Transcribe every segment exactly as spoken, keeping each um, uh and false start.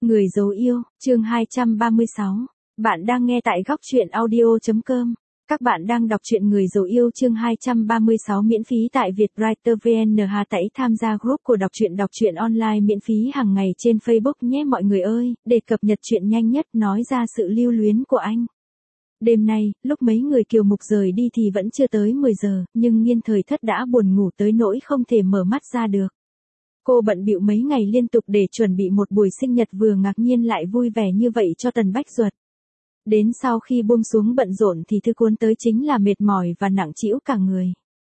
Người dấu yêu, chương hai trăm ba mươi sáu. Bạn đang nghe tại góc truyện audio.com. Các bạn đang đọc truyện Người dấu yêu chương hai trăm ba mươi sáu miễn phí tại Vietwriter vê en. Hà tẩy tham gia group của đọc truyện đọc truyện online miễn phí hàng ngày trên Facebook nhé mọi người ơi, để cập nhật chuyện nhanh nhất nói ra sự lưu luyến của anh. Đêm nay, lúc mấy người kiều mục rời đi thì vẫn chưa tới mười giờ, nhưng Nghiên Thời Thất đã buồn ngủ tới nỗi không thể mở mắt ra được. Cô bận bịu mấy ngày liên tục để chuẩn bị một buổi sinh nhật vừa ngạc nhiên lại vui vẻ như vậy cho Tần Bách Duật. Đến sau khi buông xuống bận rộn thì thứ cuốn tới chính là mệt mỏi và nặng trĩu cả người.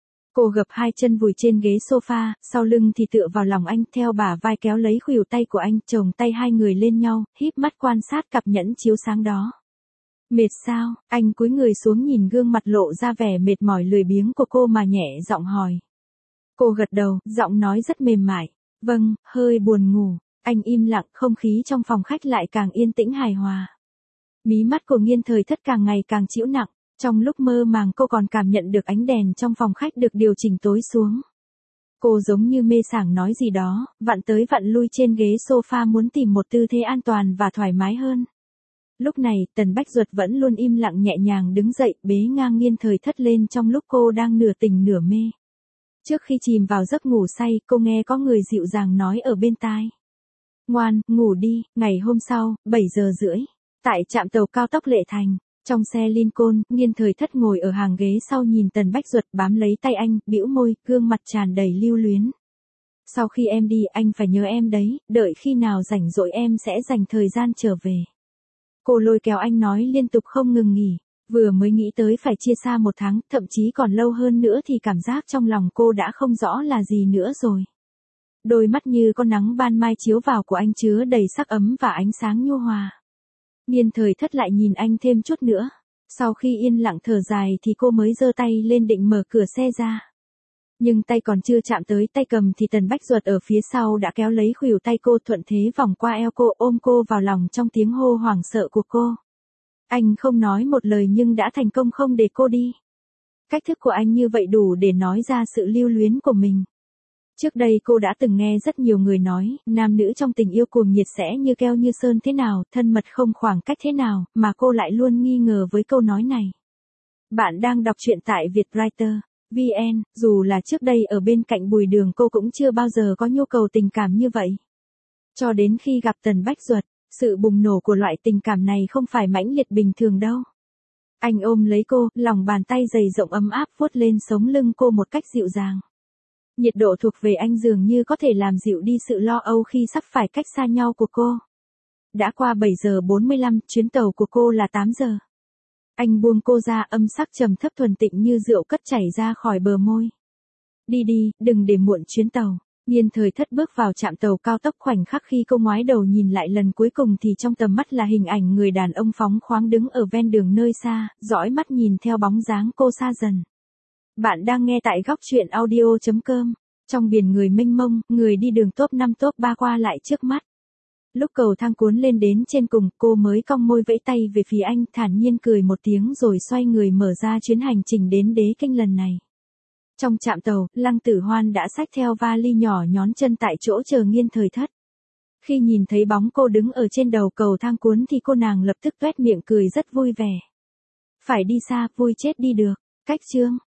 Cô gập hai chân vùi trên ghế sofa, sau lưng thì tựa vào lòng anh, theo bả vai kéo lấy khuỷu tay của anh, chồng tay hai người lên nhau, híp mắt quan sát cặp nhẫn chiếu sáng đó. Mệt sao? Anh cúi người xuống nhìn gương mặt lộ ra vẻ mệt mỏi lười biếng của cô mà nhẹ giọng hỏi. Cô gật đầu, giọng nói rất mềm mại. Vâng, hơi buồn ngủ. Anh im lặng, không khí trong phòng khách lại càng yên tĩnh hài hòa. Mí mắt của Nghiên Thời Thất càng ngày càng chịu nặng. Trong lúc mơ màng cô còn cảm nhận được ánh đèn trong phòng khách được điều chỉnh tối xuống. Cô giống như mê sảng nói gì đó, vặn tới vặn lui trên ghế sofa muốn tìm một tư thế an toàn và thoải mái hơn. Lúc này, Tần Bách Duật vẫn luôn im lặng nhẹ nhàng đứng dậy, bế ngang Nghiên Thời Thất lên trong lúc cô đang nửa tỉnh nửa mê. Trước khi chìm vào giấc ngủ say, cô nghe có người dịu dàng nói ở bên tai. Ngoan, ngủ đi. Ngày hôm sau, bảy giờ rưỡi, tại trạm tàu cao tốc Lệ Thành, trong xe Lincoln, Nghiên Thời Thất ngồi ở hàng ghế sau nhìn Tần Bách Duật bám lấy tay anh, bĩu môi, gương mặt tràn đầy lưu luyến. Sau khi em đi, anh phải nhớ em đấy, đợi khi nào rảnh rỗi em sẽ dành thời gian trở về. Cô lôi kéo anh nói liên tục không ngừng nghỉ. Vừa mới nghĩ tới phải chia xa một tháng, thậm chí còn lâu hơn nữa thì cảm giác trong lòng cô đã không rõ là gì nữa rồi. Đôi mắt như con nắng ban mai chiếu vào của anh chứa đầy sắc ấm và ánh sáng nhu hòa. Nghiên Thời Thất lại nhìn anh thêm chút nữa. Sau khi yên lặng thở dài thì cô mới giơ tay lên định mở cửa xe ra. Nhưng tay còn chưa chạm tới tay cầm thì Tần Bách Duật ở phía sau đã kéo lấy khuỷu tay cô, thuận thế vòng qua eo cô, ôm cô vào lòng trong tiếng hô hoảng sợ của cô. Anh không nói một lời nhưng đã thành công không để cô đi. Cách thức của anh như vậy đủ để nói ra sự lưu luyến của mình. Trước đây cô đã từng nghe rất nhiều người nói, nam nữ trong tình yêu cuồng nhiệt sẽ như keo như sơn thế nào, thân mật không khoảng cách thế nào, mà cô lại luôn nghi ngờ với câu nói này. Bạn đang đọc truyện tại Vietwriter vê en, dù là trước đây ở bên cạnh Bùi Đường cô cũng chưa bao giờ có nhu cầu tình cảm như vậy. Cho đến khi gặp Tần Bách Duật, sự bùng nổ của loại tình cảm này không phải mãnh liệt bình thường đâu. Anh ôm lấy cô, lòng bàn tay dày rộng ấm áp vuốt lên sống lưng cô một cách dịu dàng. Nhiệt độ thuộc về anh dường như có thể làm dịu đi sự lo âu khi sắp phải cách xa nhau của cô. Đã qua bảy giờ bốn mươi lăm, chuyến tàu của cô là tám giờ. Anh buông cô ra, âm sắc trầm thấp thuần tịnh như rượu cất chảy ra khỏi bờ môi. Đi đi, đừng để muộn chuyến tàu. Nghiên Thời Thất bước vào trạm tàu cao tốc, khoảnh khắc khi cô ngoái đầu nhìn lại lần cuối cùng thì trong tầm mắt là hình ảnh người đàn ông phóng khoáng đứng ở ven đường nơi xa, dõi mắt nhìn theo bóng dáng cô xa dần. Bạn đang nghe tại góc truyện audio.com. Trong biển người mênh mông, người đi đường top năm top ba qua lại trước mắt. Lúc cầu thang cuốn lên đến trên cùng, cô mới cong môi vẫy tay về phía anh, thản nhiên cười một tiếng rồi xoay người mở ra chuyến hành trình đến Đế Kinh lần này. Trong trạm tàu, Lăng Tử Hoan đã xách theo vali nhỏ nhón chân tại chỗ chờ Nghiên Thời Thất. Khi nhìn thấy bóng cô đứng ở trên đầu cầu thang cuốn thì cô nàng lập tức toét miệng cười rất vui vẻ. Phải đi xa, vui chết đi được. Cách chương.